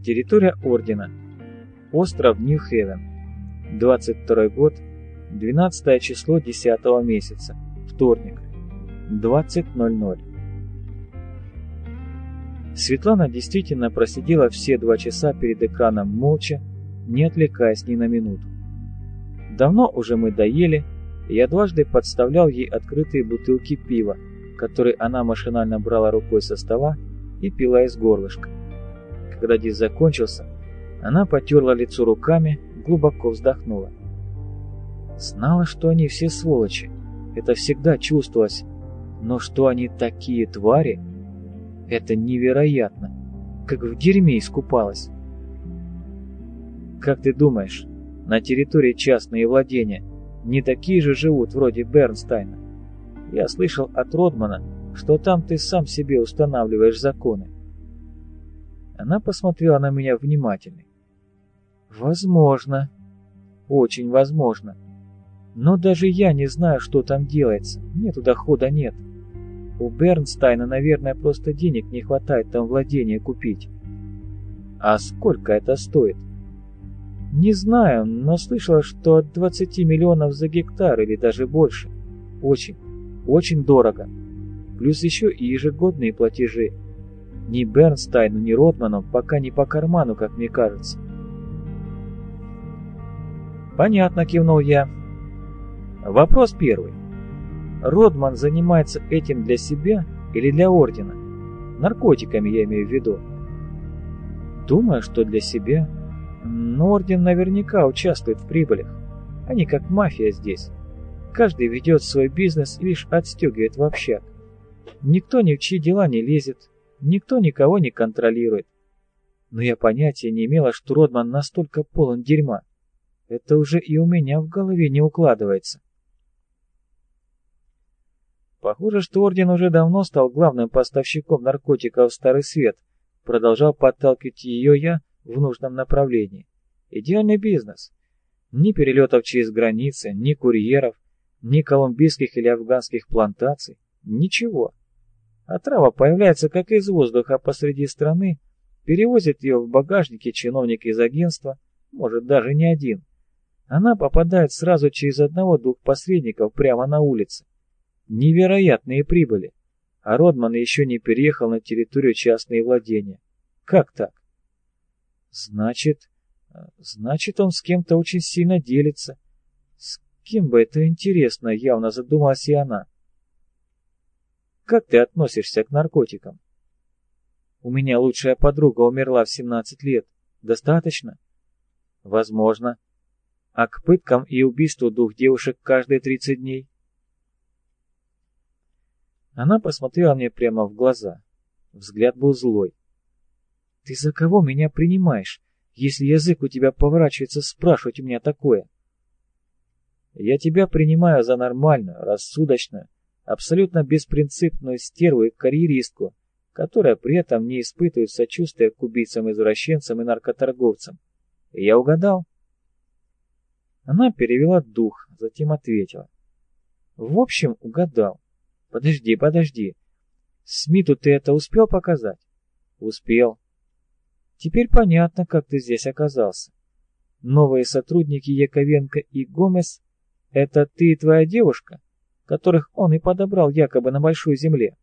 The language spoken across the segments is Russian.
Территория Ордена. Остров Нью-Хевен. 22 год. 12 число 10 месяца. Вторник. 20:00. Светлана действительно просидела все 2 часа перед экраном молча, не отвлекаясь ни на минуту. Давно уже мы доели, и я дважды подставлял ей открытые бутылки пива, которые она машинально брала рукой со стола и пила из горлышка. Когда диск закончился, она потерла лицо руками, глубоко вздохнула. Знала, что они все сволочи, это всегда чувствовалось, но что они такие твари, это невероятно, как в дерьме искупалась. Как ты думаешь, на территории частные владения не такие же живут вроде Бернстайна? Я слышал от Родмана, что там ты сам себе устанавливаешь законы. Она посмотрела на меня внимательно. Возможно, очень возможно. Но даже я не знаю, что там делается, мне туда хода нет. У Бернстайна, наверное, просто денег не хватает там владения купить. А сколько это стоит? Не знаю, но слышала, что от 20 миллионов за гектар или даже больше. Очень, очень дорого. Плюс еще и ежегодные платежи. Ни Бернстайну, ни Родману пока не по карману, как мне кажется. Понятно, кивнул я. Вопрос первый. Родман занимается этим для себя или для Ордена? Наркотиками я имею в виду. Думаю, что для себя. Но Орден наверняка участвует в прибылях. Они как мафия здесь. Каждый ведет свой бизнес и лишь отстегивает в общак. Никто ни в чьи дела не лезет, никто никого не контролирует. Но я понятия не имела, что Родман настолько полон дерьма. Это уже и у меня в голове не укладывается. Похоже, что Орден уже давно стал главным поставщиком наркотиков в Старый Свет. Продолжал подталкивать ее я в нужном направлении. Идеальный бизнес. Ни перелетов через границы, ни курьеров, ни колумбийских или афганских плантаций. Ничего. Отрава появляется как из воздуха посреди страны, перевозит ее в багажнике чиновник из агентства, может даже не один. Она попадает сразу через 1-2 посредников прямо на улице. Невероятные прибыли. А Родман еще не переехал на территорию частные владения. Как так? Значит, он с кем-то очень сильно делится. С кем бы это интересно, явно задумалась и она. Как ты относишься к наркотикам? У меня лучшая подруга умерла в 17 лет. Достаточно? Возможно. А к пыткам и убийству 2 девушек каждые 30 дней? Она посмотрела мне прямо в глаза. Взгляд был злой. Ты за кого меня принимаешь, если язык у тебя поворачивается спрашивать у меня такое? Я тебя принимаю за нормальную, рассудочную, абсолютно беспринципную стерву и карьеристку, которая при этом не испытывает сочувствия к убийцам-извращенцам и наркоторговцам. И я угадал. Она перевела дух, затем ответила. В общем, угадал. Подожди. Смиту ты это успел показать? Успел. Теперь понятно, как ты здесь оказался. Новые сотрудники Яковенко и Гомес — это ты и твоя девушка, которых он и подобрал якобы на Большой Земле?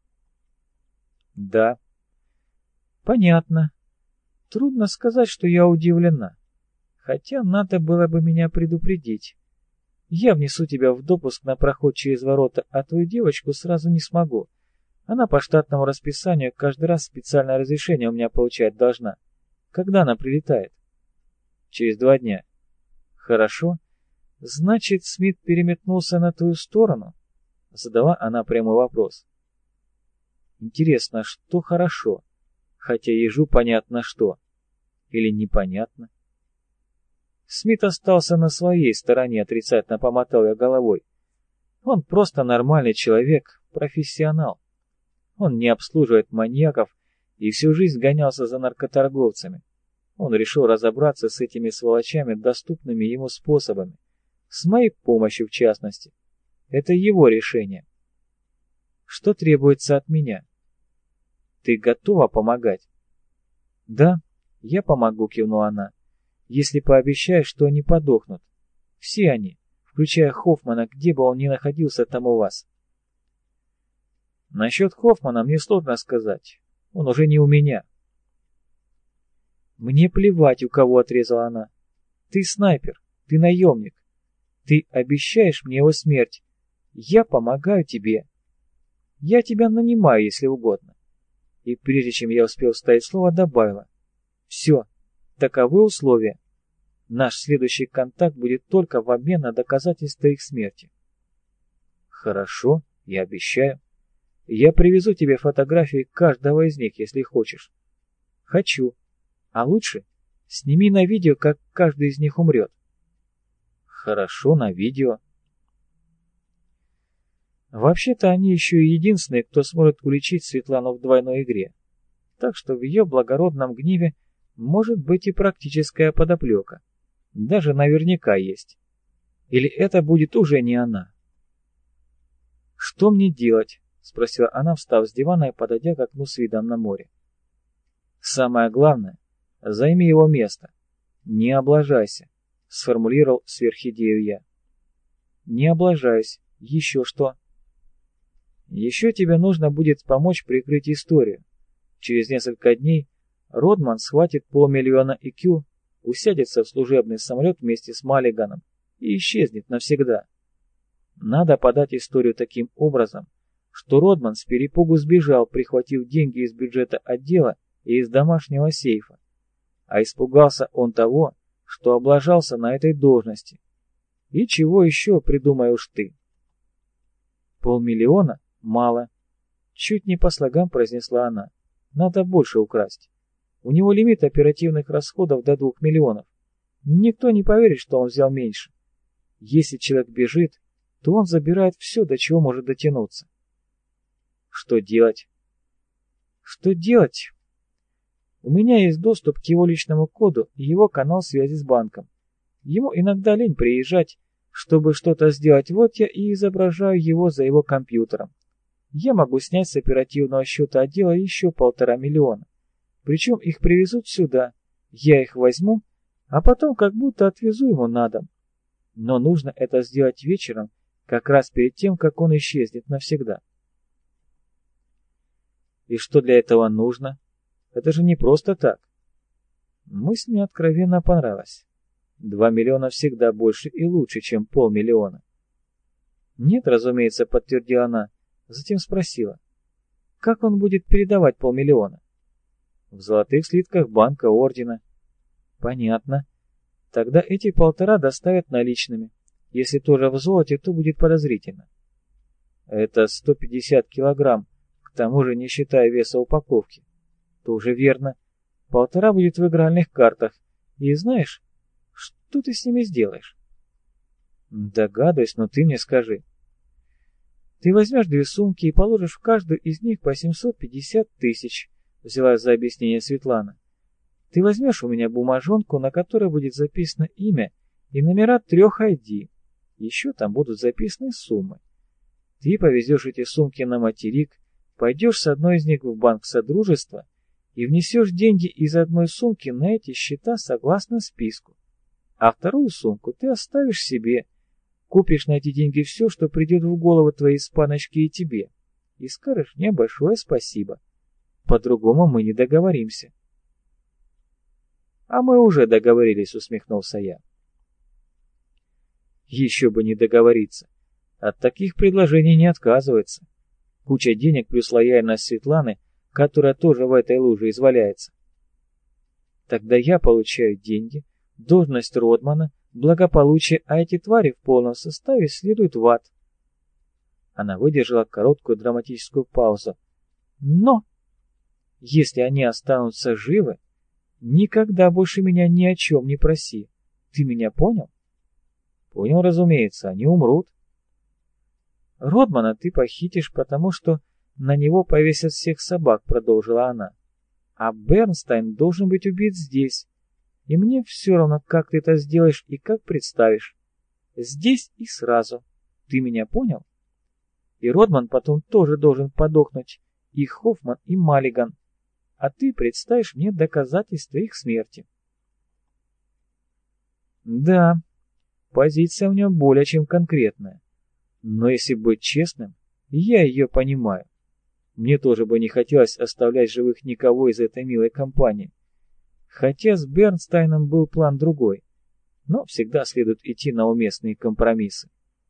Да. Понятно. Трудно сказать, что я удивлена. Хотя надо было бы меня предупредить. Я внесу тебя в допуск на проход через ворота, а твою девочку сразу не смогу. Она по штатному расписанию каждый раз специальное разрешение у меня получать должна. Когда она прилетает? Через 2 дня. Хорошо. Значит, Смит переметнулся на твою сторону? Задала она прямой вопрос. Интересно, что хорошо? Хотя ежу понятно что. Или непонятно? Смит остался на своей стороне, отрицательно помотал я головой. Он просто нормальный человек, профессионал. Он не обслуживает маньяков и всю жизнь гонялся за наркоторговцами. Он решил разобраться с этими сволочами доступными ему способами, с моей помощью в частности. Это его решение. Что требуется от меня? Ты готова помогать? Да, «Я помогу», — кивнула она, — «если пообещаешь, что они подохнут. Все они, включая Хоффмана, где бы он ни находился там у вас». «Насчет Хоффмана мне сложно сказать. Он уже не у меня». «Мне плевать, у кого», — отрезала она. «Ты снайпер, ты наемник. Ты обещаешь мне его смерть. Я помогаю тебе. Я тебя нанимаю, если угодно». И прежде чем я успел вставить слово, добавила: «Все, таковы условия. Наш следующий контакт будет только в обмен на доказательства их смерти». «Хорошо, я обещаю. Я привезу тебе фотографии каждого из них, если хочешь». «Хочу. А лучше сними на видео, как каждый из них умрет». «Хорошо, на видео». Вообще-то они еще и единственные, кто сможет уличить Светлану в двойной игре. Так что в ее благородном гневе может быть и практическая подоплека. Даже наверняка есть. Или это будет уже не она? «Что мне делать?» — спросила она, встав с дивана и подойдя к окну с видом на море. «Самое главное, займи его место. Не облажайся», — сформулировал сверхидею я. «Не облажаюсь. Еще что?» «Еще тебе нужно будет помочь прикрыть историю. Через несколько дней Родман схватит $500 000 IQ, усядется в служебный самолет вместе с Маллиганом и исчезнет навсегда. Надо подать историю таким образом, что Родман с перепугу сбежал, прихватив деньги из бюджета отдела и из домашнего сейфа. А испугался он того, что облажался на этой должности. И чего еще придумаешь ты?» $500 000 мало. Чуть не по слогам произнесла она. Надо больше украсть. У него лимит оперативных расходов до 2 миллионов. Никто не поверит, что он взял меньше. Если человек бежит, то он забирает все, до чего может дотянуться. Что делать? Что делать? У меня есть доступ к его личному коду и его канал связи с банком. Ему иногда лень приезжать, чтобы что-то сделать. Вот я и изображаю его за его компьютером. Я могу снять с оперативного счета отдела еще $1,5 миллиона. Причем их привезут сюда. Я их возьму, а потом как будто отвезу ему на дом. Но нужно это сделать вечером, как раз перед тем, как он исчезнет навсегда. И что для этого нужно? Это же не просто так. Мысль мне откровенно понравилась. 2 миллиона всегда больше и лучше, чем $500 000. Нет, разумеется, подтвердила она. Затем спросила: как он будет передавать $500 000? В золотых слитках банка ордена. Понятно. Тогда эти 1,5 доставят наличными. Если тоже в золоте, то будет подозрительно. Это 150 килограмм, к тому же не считая веса упаковки. Тоже верно. 1,5 будет в игральных картах. И знаешь, что ты с ними сделаешь? Догадываюсь, но ты мне скажи. Ты возьмешь 2 сумки и положишь в каждую из них по 750 тысяч, взялась за объяснение Светлана. Ты возьмешь у меня бумажонку, на которой будет записано имя и номера 3 ID. Еще там будут записаны суммы. Ты повезешь эти сумки на материк, пойдешь с одной из них в банк Содружества и внесешь деньги из одной сумки на эти счета согласно списку. А вторую сумку ты оставишь себе. Купишь на эти деньги все, что придет в голову твоей испаночке и тебе, и скажешь мне большое спасибо. По-другому мы не договоримся. А мы уже договорились, усмехнулся я. Еще бы не договориться. От таких предложений не отказывается. Куча денег плюс лояльность Светланы, которая тоже в этой луже изваляется. Тогда я получаю деньги, должность Родмана, благополучие, а эти твари в полном составе следуют в ад. Она выдержала короткую драматическую паузу. Но, если они останутся живы, никогда больше меня ни о чем не проси. Ты меня понял? Понял, разумеется, они умрут. Родмана ты похитишь, потому что на него повесят всех собак, продолжила она. А Бернстайн должен быть убит здесь. И мне все равно, как ты это сделаешь и как представишь. Здесь и сразу. Ты меня понял? И Родман потом тоже должен подохнуть. И Хоффман, и Маллиган. а ты представишь мне доказательства их смерти. Да, позиция у него более чем конкретная. Но если быть честным, я ее понимаю. Мне тоже бы не хотелось оставлять живых никого из этой милой компании. Хотя с Бернстайном был план другой, но всегда следует идти на уместные компромиссы.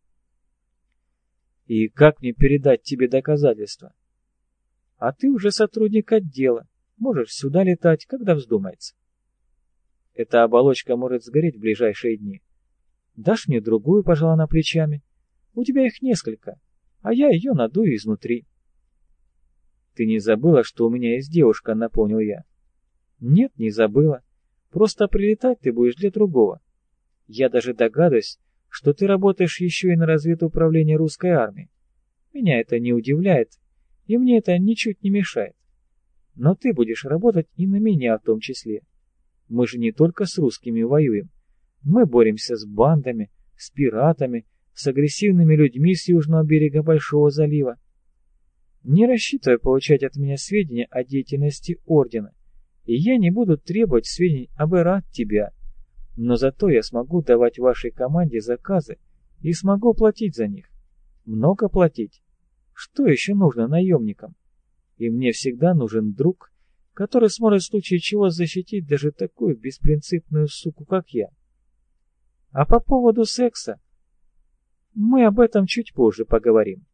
И как мне передать тебе доказательства? А ты уже сотрудник отдела, можешь сюда летать, когда вздумается. Эта оболочка может сгореть в ближайшие дни. Дашь мне другую, пожала она плечами. У тебя их несколько, а я ее надую изнутри. Ты не забыла, что у меня есть девушка, напомнил я. Нет, не забыла. Просто прилетать ты будешь для другого. Я даже догадываюсь, что ты работаешь еще и на разведуправлении русской армии. Меня это не удивляет, и мне это ничуть не мешает. Но ты будешь работать и на меня в том числе. Мы же не только с русскими воюем. Мы боремся с бандами, с пиратами, с агрессивными людьми с южного берега Большого залива. Не рассчитывай получать от меня сведения о деятельности Ордена, и я не буду требовать сведений об ЭРА от тебя. Но зато я смогу давать вашей команде заказы и смогу платить за них. Много платить. Что еще нужно наемникам? И мне всегда нужен друг, который сможет в случае чего защитить даже такую беспринципную суку, как я. А по поводу секса, мы об этом чуть позже поговорим.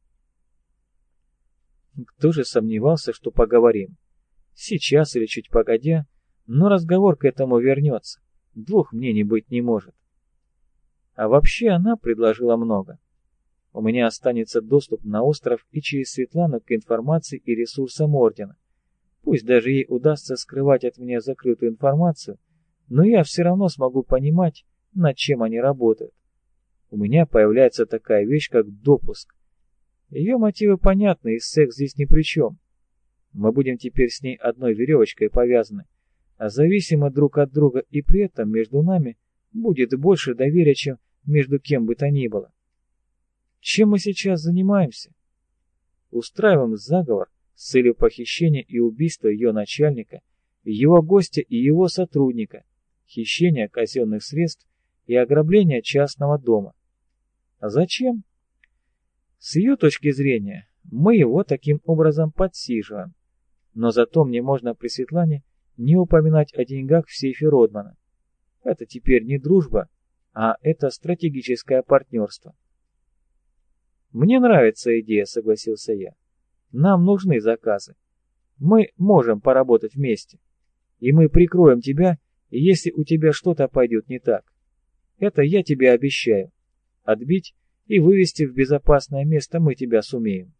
Кто же сомневался, что поговорим? Сейчас или чуть погодя, но разговор к этому вернется. Двух мнений быть не может. А вообще она предложила много. У меня останется доступ на остров и через Светлану к информации и ресурсам Ордена. Пусть даже ей удастся скрывать от меня закрытую информацию, но я все равно смогу понимать, над чем они работают. У меня появляется такая вещь, как допуск. Ее мотивы понятны, и секс здесь ни при чем. Мы будем теперь с ней одной веревочкой повязаны, а зависимы друг от друга, и при этом между нами будет больше доверия, чем между кем бы то ни было. Чем мы сейчас занимаемся? Устраиваем заговор с целью похищения и убийства ее начальника, его гостя и его сотрудника, хищения казенных средств и ограбления частного дома. А зачем? С ее точки зрения, мы его таким образом подсиживаем. Но зато мне можно при Светлане не упоминать о деньгах в сейфе Родмана. Это теперь не дружба, а это стратегическое партнерство. Мне нравится идея, согласился я. Нам нужны заказы. Мы можем поработать вместе. И мы прикроем тебя, если у тебя что-то пойдет не так. Это я тебе обещаю. Отбить и вывести в безопасное место мы тебя сумеем.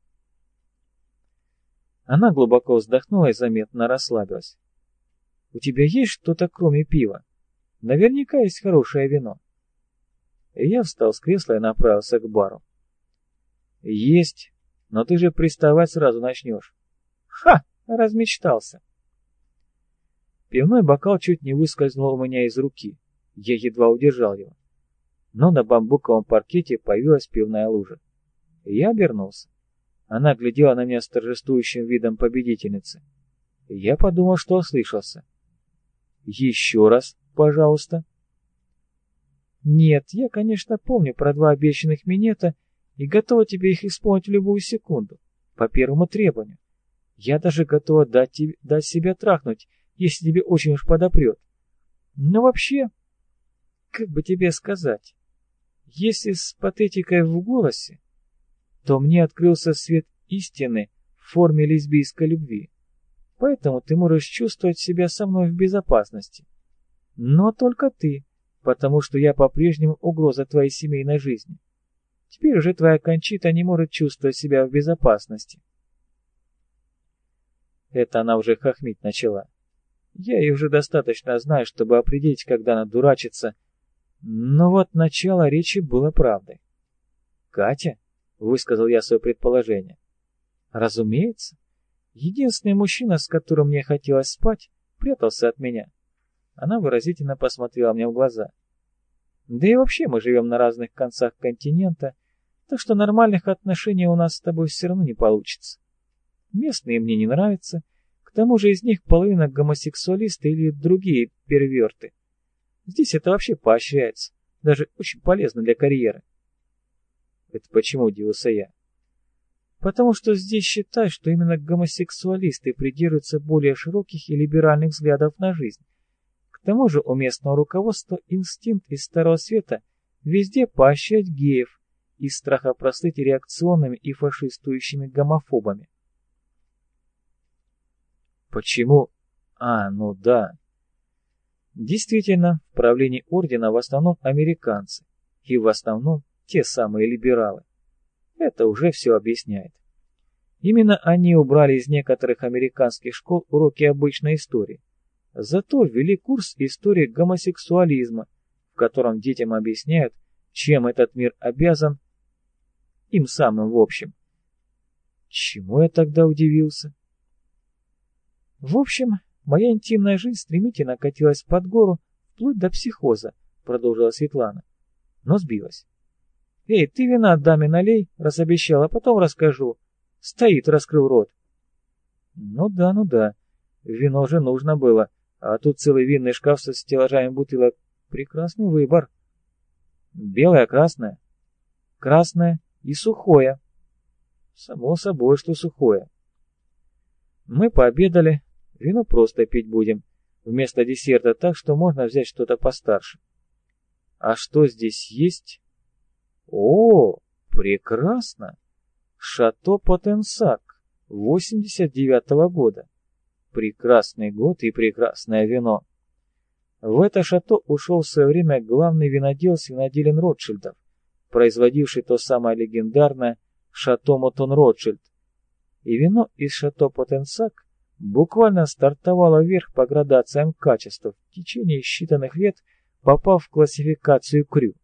Она глубоко вздохнула и заметно расслабилась. У тебя есть что-то кроме пива? Наверняка есть хорошее вино. И я встал с кресла и направился к бару. Есть, но ты же приставать сразу начнешь. Ха! Размечтался. Пивной бокал чуть не выскользнул у меня из руки. Я едва удержал его. Но на бамбуковом паркете появилась пивная лужа. Я обернулся. Она глядела на меня с торжествующим видом победительницы. Я подумал, что ослышался. «Еще раз, пожалуйста». «Нет, я, конечно, помню про 2 обещанных минета и готова тебе их исполнить в любую секунду, по первому требованию. Я даже готова дать себя трахнуть, если тебе очень уж подопрет. Но вообще, как бы тебе сказать, если с патетикой в голосе, то мне открылся свет истины в форме лесбийской любви. Поэтому ты можешь чувствовать себя со мной в безопасности. Но только ты, потому что я по-прежнему угроза твоей семейной жизни. Теперь уже твоя Кончита не может чувствовать себя в безопасности. Это она уже хохмить начала. Я ее уже достаточно знаю, чтобы определить, когда она дурачится. Но вот начало речи было правдой. «Катя?» — высказал я свое предположение. «Разумеется. Единственный мужчина, с которым мне хотелось спать, прятался от меня». Она выразительно посмотрела мне в глаза. «Да и вообще мы живем на разных концах континента, так что нормальных отношений у нас с тобой все равно не получится. Местные мне не нравятся, к тому же из них половина гомосексуалисты или другие перверты. Здесь это вообще поощряется, даже очень полезно для карьеры. Это почему, удивился я? Потому что здесь считают, что именно гомосексуалисты придерживаются более широких и либеральных взглядов на жизнь. К тому же у местного руководства инстинкт из Старого Света везде поощрять геев из страха прослыть реакционными и фашистующими гомофобами. Почему? Ну да. Действительно, в правлении ордена в основном американцы, и в основном те самые либералы. Это уже все объясняет. Именно они убрали из некоторых американских школ уроки обычной истории. Зато ввели курс истории гомосексуализма, в котором детям объясняют, чем этот мир обязан им самым в общем. Чему я тогда удивился? В общем, моя интимная жизнь стремительно катилась под гору, вплоть до психоза, продолжила Светлана, но сбилась. «Эй, ты вина даме налей, раз обещал, а потом расскажу». Стоит, раскрыл рот. Ну да, вино же нужно было, а тут целый винный шкаф со стеллажами бутылок. Прекрасный выбор. Белое, красное? Красное и сухое. Само собой, что сухое. Мы пообедали, вино просто пить будем, вместо десерта, так что можно взять что-то постарше. А что здесь есть? О, прекрасно! Шато Потенсак, 89-го года. Прекрасный год и прекрасное вино. В это шато ушел в свое время главный винодел с виноделин Ротшильдов, производивший то самое легендарное Шато Мотон Ротшильд. И вино из Шато Потенсак буквально стартовало вверх по градациям качества, в течение считанных лет попав в классификацию крю.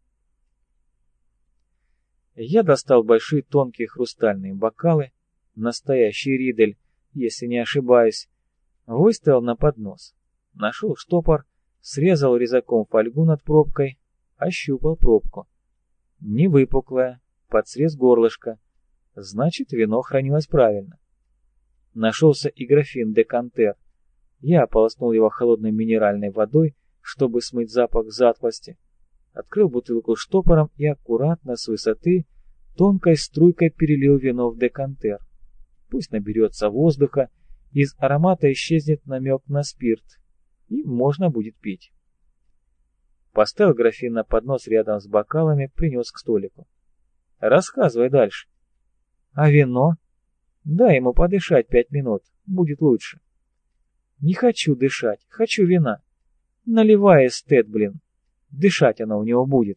Я достал большие тонкие хрустальные бокалы, настоящий ридель, если не ошибаюсь, выставил на поднос, нашел штопор, срезал резаком фольгу над пробкой, ощупал пробку. Не выпуклая, под срез горлышка, значит, вино хранилось правильно. Нашелся и графин-декантер. Я ополоснул его холодной минеральной водой, чтобы смыть запах затхлости. Открыл бутылку штопором и аккуратно с высоты тонкой струйкой перелил вино в декантер. Пусть наберется воздуха, из аромата исчезнет намек на спирт, и можно будет пить. Поставил графин на поднос рядом с бокалами, принес к столику. Рассказывай дальше. А вино? Дай ему подышать 5 минут, будет лучше. Не хочу дышать, хочу вина. Наливай эстет, блин. Дышать оно у него будет.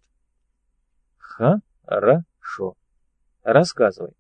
Хорошо. Рассказывай.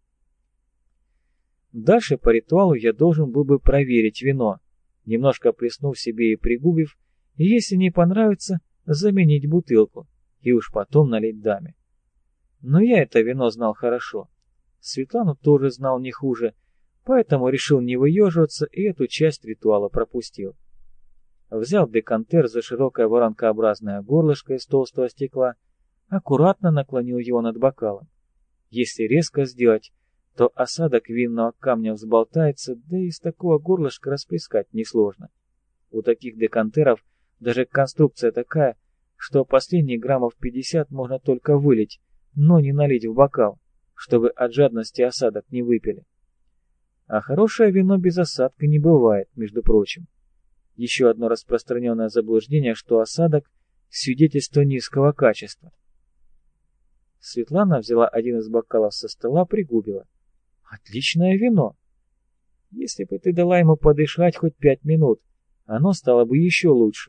Дальше по ритуалу я должен был бы проверить вино, немножко плеснув себе и пригубив, и если не понравится, заменить бутылку, и уж потом налить даме. Но я это вино знал хорошо. Светлану тоже знал не хуже, поэтому решил не выеживаться и эту часть ритуала пропустил. Взял декантер за широкое воронкообразное горлышко из толстого стекла, аккуратно наклонил его над бокалом. Если резко сделать, то осадок винного камня взболтается, да и из такого горлышка расплескать несложно. У таких декантеров даже конструкция такая, что последние граммов 50 можно только вылить, но не налить в бокал, чтобы от жадности осадок не выпили. А хорошее вино без осадка не бывает, между прочим. Еще одно распространенное заблуждение, что осадок – свидетельство низкого качества. Светлана взяла один из бокалов со стола, пригубила. Отличное вино. Если бы ты дала ему подышать хоть 5 минут, оно стало бы еще лучше.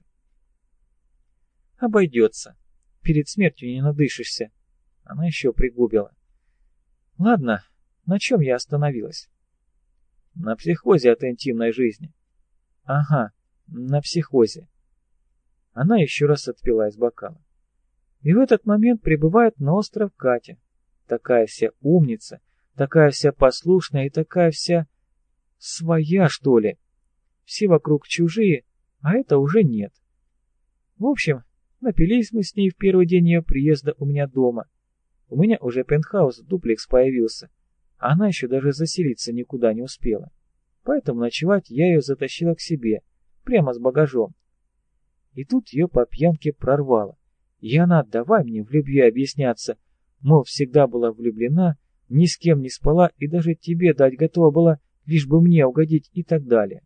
Обойдется. Перед смертью не надышишься. Она еще пригубила. Ладно, на чем я остановилась? На психозе от интимной жизни. Ага, на психозе. Она еще раз отпила из бокала. И в этот момент прибывает на остров Катя. Такая вся умница, такая вся послушная и такая вся своя, что ли. Все вокруг чужие, а это уже нет. В общем, напились мы с ней в первый день ее приезда у меня дома. У меня уже пентхаус, дуплекс появился, а она еще даже заселиться никуда не успела. поэтому ночевать я ее затащила к себе, прямо с багажом. И тут ее по пьянке прорвало, и она давай мне в любви объясняться, мол, всегда была влюблена, ни с кем не спала и даже тебе дать готова была, лишь бы мне угодить и так далее.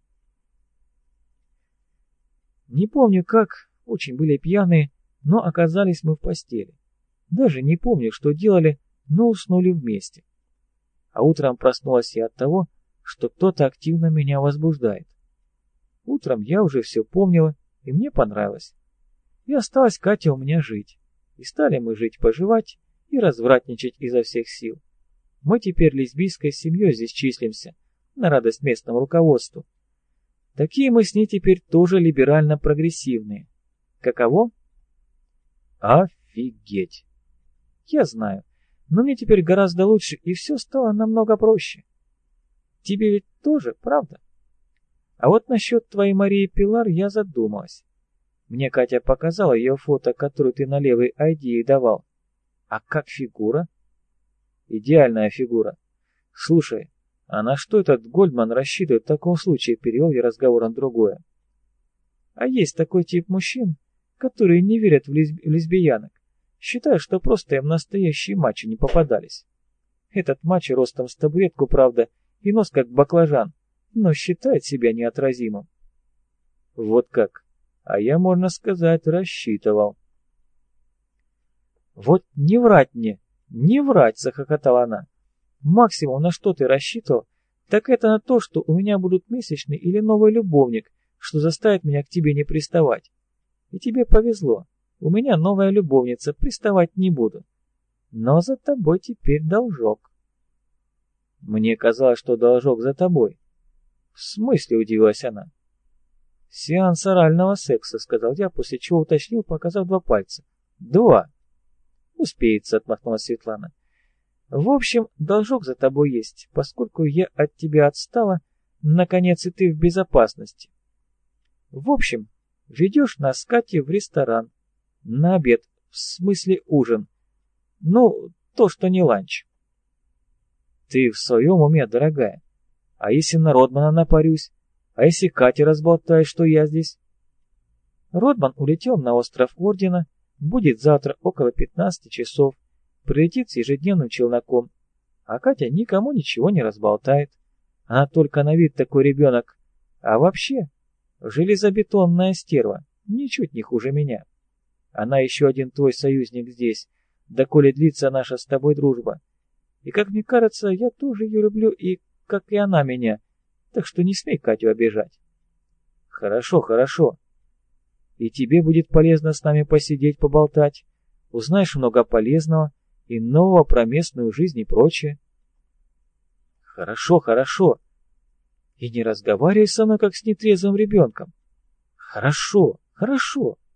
Не помню как, очень были пьяные, но оказались мы в постели. Даже не помню, что делали, но уснули вместе. А утром проснулась я от того, что кто-то активно меня возбуждает. Утром я уже все помнила, и мне понравилось. И осталась Катя у меня жить. И стали мы жить-поживать и развратничать изо всех сил. Мы теперь лесбийской семьей здесь числимся, на радость местному руководству. Такие мы с ней теперь тоже либерально-прогрессивные. Каково? Офигеть! Я знаю, но мне теперь гораздо лучше, и все стало намного проще. Тебе ведь тоже, правда? А вот насчет твоей Марии Пилар я задумалась. Мне Катя показала ее фото, которое ты на левой ID ей давал. А как фигура? Идеальная фигура. Слушай, а на что этот Гольдман рассчитывает в таком случае, перевел я разговор на другое. А есть такой тип мужчин, которые не верят в лесбиянок, считают, что просто им настоящие мачо не попадались. Этот мачо ростом с табуретку, правда, и нос как баклажан, но считает себя неотразимым. Вот как. А я, можно сказать, рассчитывал. Вот не врать мне, не врать, захохотала она. Максимум, на что ты рассчитывал, так это на то, что у меня будут месячный или новый любовник, что заставит меня к тебе не приставать. И тебе повезло, у меня новая любовница, приставать не буду. Но за тобой теперь должок. Мне казалось, что должок за тобой. В смысле, удивилась она. Сеанс орального секса, сказал я, после чего уточнил, показав 2 пальца. 2. Успеется, отмахнулась Светлана. В общем, должок за тобой есть, поскольку я от тебя отстала, наконец и ты в безопасности. В общем, ведешь нас с Катей в ресторан. На обед, в смысле ужин. Ну, то, что не ланч. Ты в своем уме, дорогая? А если на Родмана напарюсь? А если Катя разболтает, что я здесь? Родман улетел на остров Ордена, будет завтра около 15 часов, прилетит с ежедневным челноком, а Катя никому ничего не разболтает. Она только на вид такой ребенок, а вообще железобетонная стерва, ничуть не хуже меня. Она еще один твой союзник здесь, доколе длится наша с тобой дружба. И, как мне кажется, я тоже ее люблю, и как и она меня, так что не смей Катю обижать. Хорошо, хорошо. И тебе будет полезно с нами посидеть, поболтать. Узнаешь много полезного и нового про местную жизнь и прочее. Хорошо, хорошо. И не разговаривай со мной, как с нетрезвым ребенком. Хорошо, хорошо.